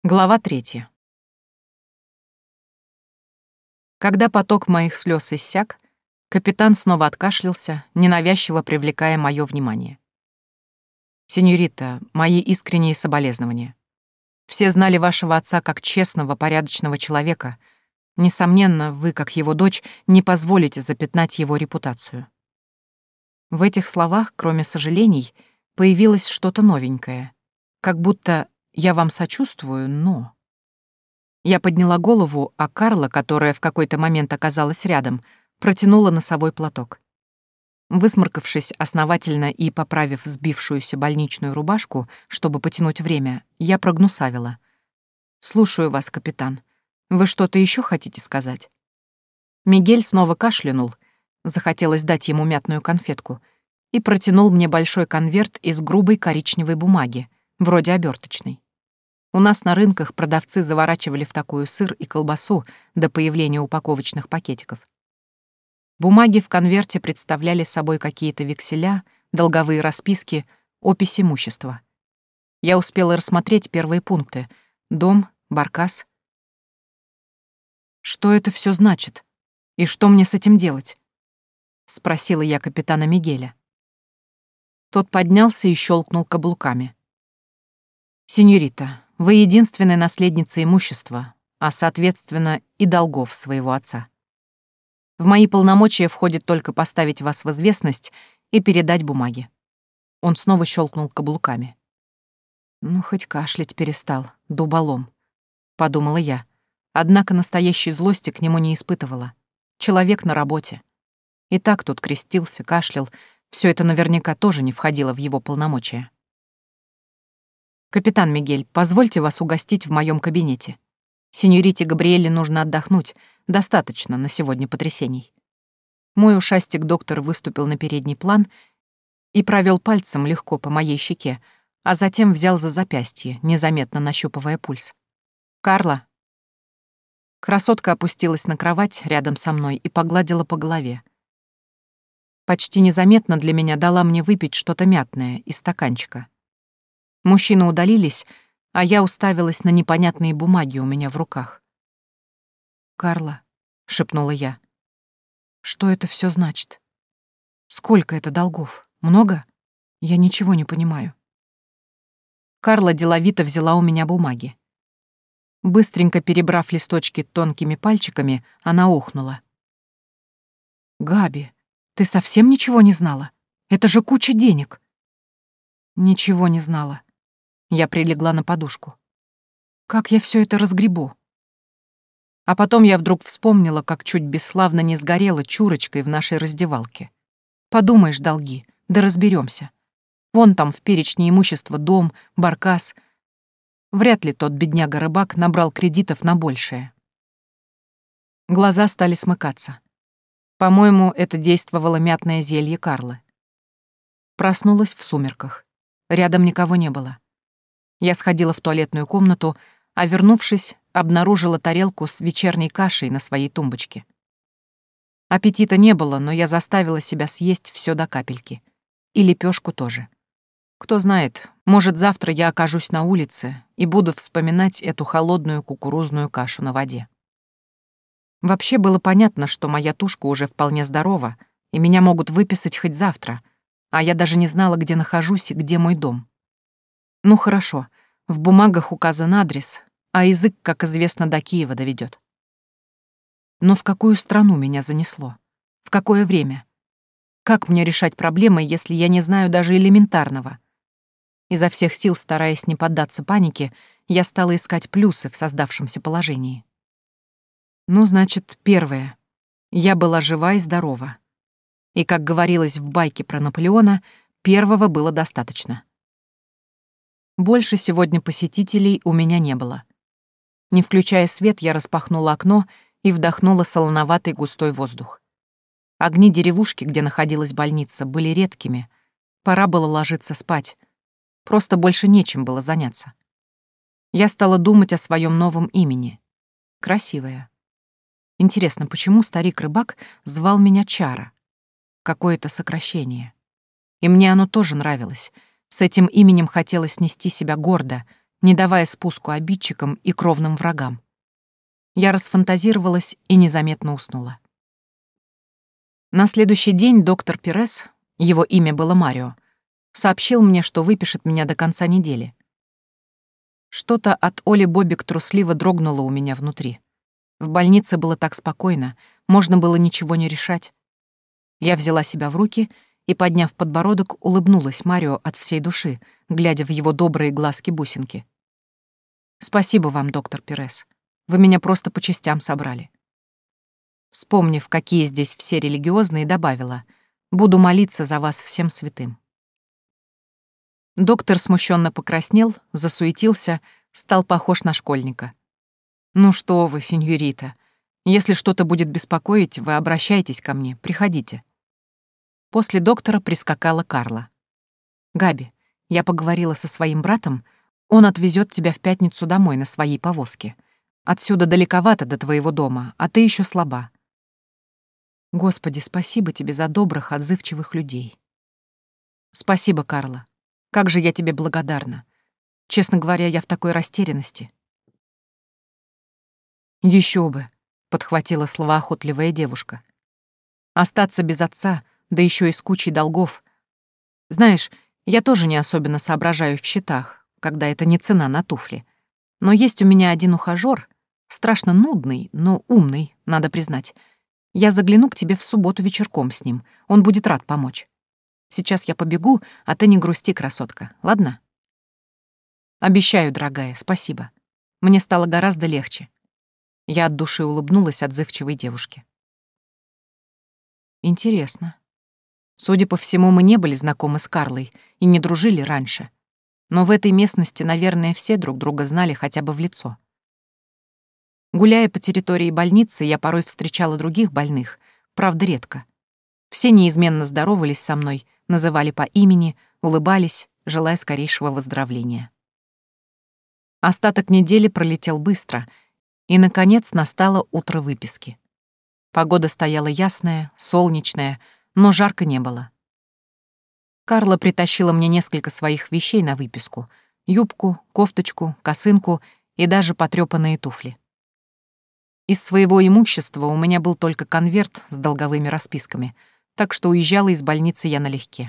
Глава 3. Когда поток моих слез иссяк, капитан снова откашлялся, ненавязчиво привлекая мое внимание. «Сеньорита, мои искренние соболезнования. Все знали вашего отца как честного, порядочного человека. Несомненно, вы, как его дочь, не позволите запятнать его репутацию». В этих словах, кроме сожалений, появилось что-то новенькое, как будто «я вам сочувствую, но...» Я подняла голову, а Карла, которая в какой-то момент оказалась рядом, протянула носовой платок. Высморкавшись основательно и поправив сбившуюся больничную рубашку, чтобы потянуть время, я прогнусавила. «Слушаю вас, капитан. Вы что-то еще хотите сказать?» Мигель снова кашлянул, захотелось дать ему мятную конфетку, и протянул мне большой конверт из грубой коричневой бумаги, вроде оберточной. У нас на рынках продавцы заворачивали в такую сыр и колбасу до появления упаковочных пакетиков. Бумаги в конверте представляли собой какие-то векселя, долговые расписки, опись имущества. Я успела рассмотреть первые пункты — дом, баркас. «Что это все значит? И что мне с этим делать?» — спросила я капитана Мигеля. Тот поднялся и щелкнул каблуками. «Сеньорита, вы единственная наследница имущества, а, соответственно, и долгов своего отца. В мои полномочия входит только поставить вас в известность и передать бумаги». Он снова щелкнул каблуками. «Ну, хоть кашлять перестал, дуболом», — подумала я. Однако настоящей злости к нему не испытывала. Человек на работе. И так тут крестился, кашлял. Все это наверняка тоже не входило в его полномочия. «Капитан Мигель, позвольте вас угостить в моем кабинете. Сеньорите Габриэле нужно отдохнуть, достаточно на сегодня потрясений». Мой ушастик доктор выступил на передний план и провел пальцем легко по моей щеке, а затем взял за запястье, незаметно нащупывая пульс. «Карла». Красотка опустилась на кровать рядом со мной и погладила по голове. Почти незаметно для меня дала мне выпить что-то мятное из стаканчика. Мужчины удалились, а я уставилась на непонятные бумаги у меня в руках. «Карла», — шепнула я, — «что это все значит? Сколько это долгов? Много? Я ничего не понимаю». Карла деловито взяла у меня бумаги. Быстренько перебрав листочки тонкими пальчиками, она охнула. «Габи, ты совсем ничего не знала? Это же куча денег!» «Ничего не знала». Я прилегла на подушку. «Как я все это разгребу?» А потом я вдруг вспомнила, как чуть бесславно не сгорела чурочкой в нашей раздевалке. Подумаешь, долги, да разберемся. Вон там в перечне имущества дом, баркас. Вряд ли тот бедняга-рыбак набрал кредитов на большее. Глаза стали смыкаться. По-моему, это действовало мятное зелье Карлы. Проснулась в сумерках. Рядом никого не было. Я сходила в туалетную комнату, а, вернувшись, обнаружила тарелку с вечерней кашей на своей тумбочке. Аппетита не было, но я заставила себя съесть все до капельки. И лепешку тоже. Кто знает, может, завтра я окажусь на улице и буду вспоминать эту холодную кукурузную кашу на воде. Вообще было понятно, что моя тушка уже вполне здорова, и меня могут выписать хоть завтра, а я даже не знала, где нахожусь и где мой дом. Ну хорошо, в бумагах указан адрес, а язык, как известно, до Киева доведет. Но в какую страну меня занесло? В какое время? Как мне решать проблемы, если я не знаю даже элементарного? Изо всех сил, стараясь не поддаться панике, я стала искать плюсы в создавшемся положении. Ну, значит, первое. Я была жива и здорова. И, как говорилось в байке про Наполеона, первого было достаточно. Больше сегодня посетителей у меня не было. Не включая свет, я распахнула окно и вдохнула солоноватый густой воздух. Огни деревушки, где находилась больница, были редкими. Пора было ложиться спать. Просто больше нечем было заняться. Я стала думать о своем новом имени. Красивое. Интересно, почему старик-рыбак звал меня Чара? Какое-то сокращение. И мне оно тоже нравилось. С этим именем хотелось нести себя гордо, не давая спуску обидчикам и кровным врагам. Я расфантазировалась и незаметно уснула. На следующий день доктор Пирес, его имя было Марио, сообщил мне, что выпишет меня до конца недели. Что-то от Оли Бобик трусливо дрогнуло у меня внутри. В больнице было так спокойно, можно было ничего не решать. Я взяла себя в руки и, подняв подбородок, улыбнулась Марио от всей души, глядя в его добрые глазки-бусинки. «Спасибо вам, доктор Пирес. Вы меня просто по частям собрали». Вспомнив, какие здесь все религиозные, добавила: «Буду молиться за вас всем святым». Доктор смущенно покраснел, засуетился, стал похож на школьника. «Ну что вы, сеньорита, если что-то будет беспокоить, вы обращайтесь ко мне, приходите». После доктора прискакала Карла. «Габи, я поговорила со своим братом, он отвезет тебя в пятницу домой на своей повозке. Отсюда далековато до твоего дома, а ты еще слаба». Господи, спасибо тебе за добрых, отзывчивых людей. Спасибо, Карла. Как же я тебе благодарна. Честно говоря, я в такой растерянности. Еще бы, подхватила словоохотливая девушка. Остаться без отца, да еще и с кучей долгов. Знаешь, я тоже не особенно соображаю в счетах, когда это не цена на туфли. Но есть у меня один ухажёр, страшно нудный, но умный, надо признать. Я загляну к тебе в субботу вечерком с ним, он будет рад помочь. Сейчас я побегу, а ты не грусти, красотка, ладно? Обещаю, дорогая, спасибо. Мне стало гораздо легче. Я от души улыбнулась отзывчивой девушке. Интересно. Судя по всему, мы не были знакомы с Карлой и не дружили раньше. Но в этой местности, наверное, все друг друга знали хотя бы в лицо. Гуляя по территории больницы, я порой встречала других больных, правда, редко. Все неизменно здоровались со мной, называли по имени, улыбались, желая скорейшего выздоровления. Остаток недели пролетел быстро, и, наконец, настало утро выписки. Погода стояла ясная, солнечная, но жарко не было. Карла притащила мне несколько своих вещей на выписку: юбку, кофточку, косынку и даже потрёпанные туфли. Из своего имущества у меня был только конверт с долговыми расписками, так что уезжала из больницы я налегке.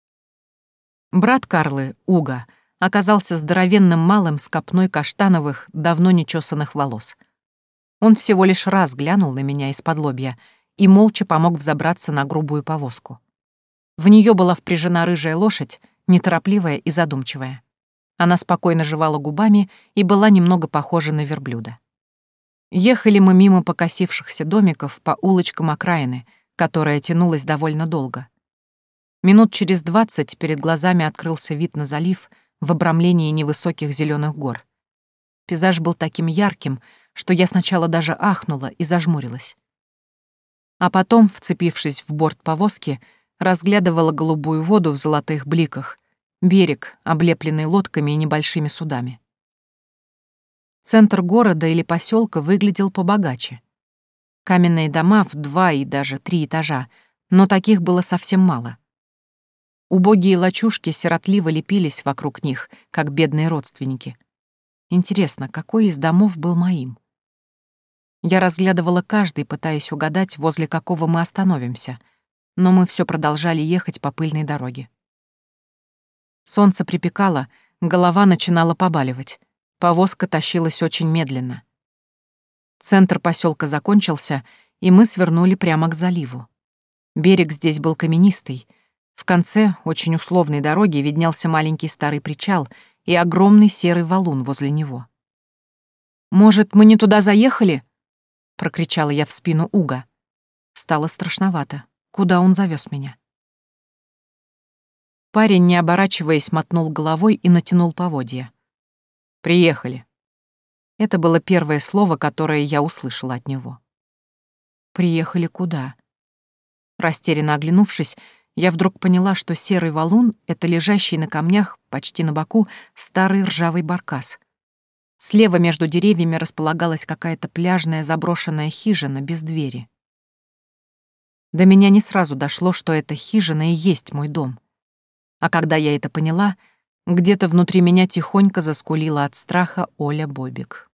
Брат Карлы, Уго, оказался здоровенным малым с копной каштановых, давно нечесанных волос. Он всего лишь раз глянул на меня из-подлобья и молча помог взобраться на грубую повозку. В нее была впряжена рыжая лошадь, неторопливая и задумчивая. Она спокойно жевала губами и была немного похожа на верблюда. Ехали мы мимо покосившихся домиков по улочкам окраины, которая тянулась довольно долго. Минут через 20 перед глазами открылся вид на залив в обрамлении невысоких зеленых гор. Пейзаж был таким ярким, что я сначала даже ахнула и зажмурилась. А потом, вцепившись в борт повозки, разглядывала голубую воду в золотых бликах, берег, облепленный лодками и небольшими судами. Центр города или поселка выглядел побогаче. Каменные дома в 2 и даже 3 этажа, но таких было совсем мало. Убогие лачушки сиротливо лепились вокруг них, как бедные родственники. Интересно, какой из домов был моим? Я разглядывала каждый, пытаясь угадать, возле какого мы остановимся, но мы все продолжали ехать по пыльной дороге. Солнце припекало, голова начинала побаливать. Повозка тащилась очень медленно. Центр поселка закончился, и мы свернули прямо к заливу. Берег здесь был каменистый. В конце очень условной дороги виднелся маленький старый причал и огромный серый валун возле него. «Может, мы не туда заехали?» — прокричала я в спину Уго. Стало страшновато. Куда он завез меня? Парень, не оборачиваясь, мотнул головой и натянул поводья. «Приехали». Это было первое слово, которое я услышала от него. «Приехали куда?» Растерянно оглянувшись, я вдруг поняла, что серый валун — это лежащий на камнях, почти на боку, старый ржавый баркас. Слева между деревьями располагалась какая-то пляжная заброшенная хижина без двери. До меня не сразу дошло, что эта хижина и есть мой дом. А когда я это поняла, Где-то внутри меня тихонько заскулила от страха Оля Бобик.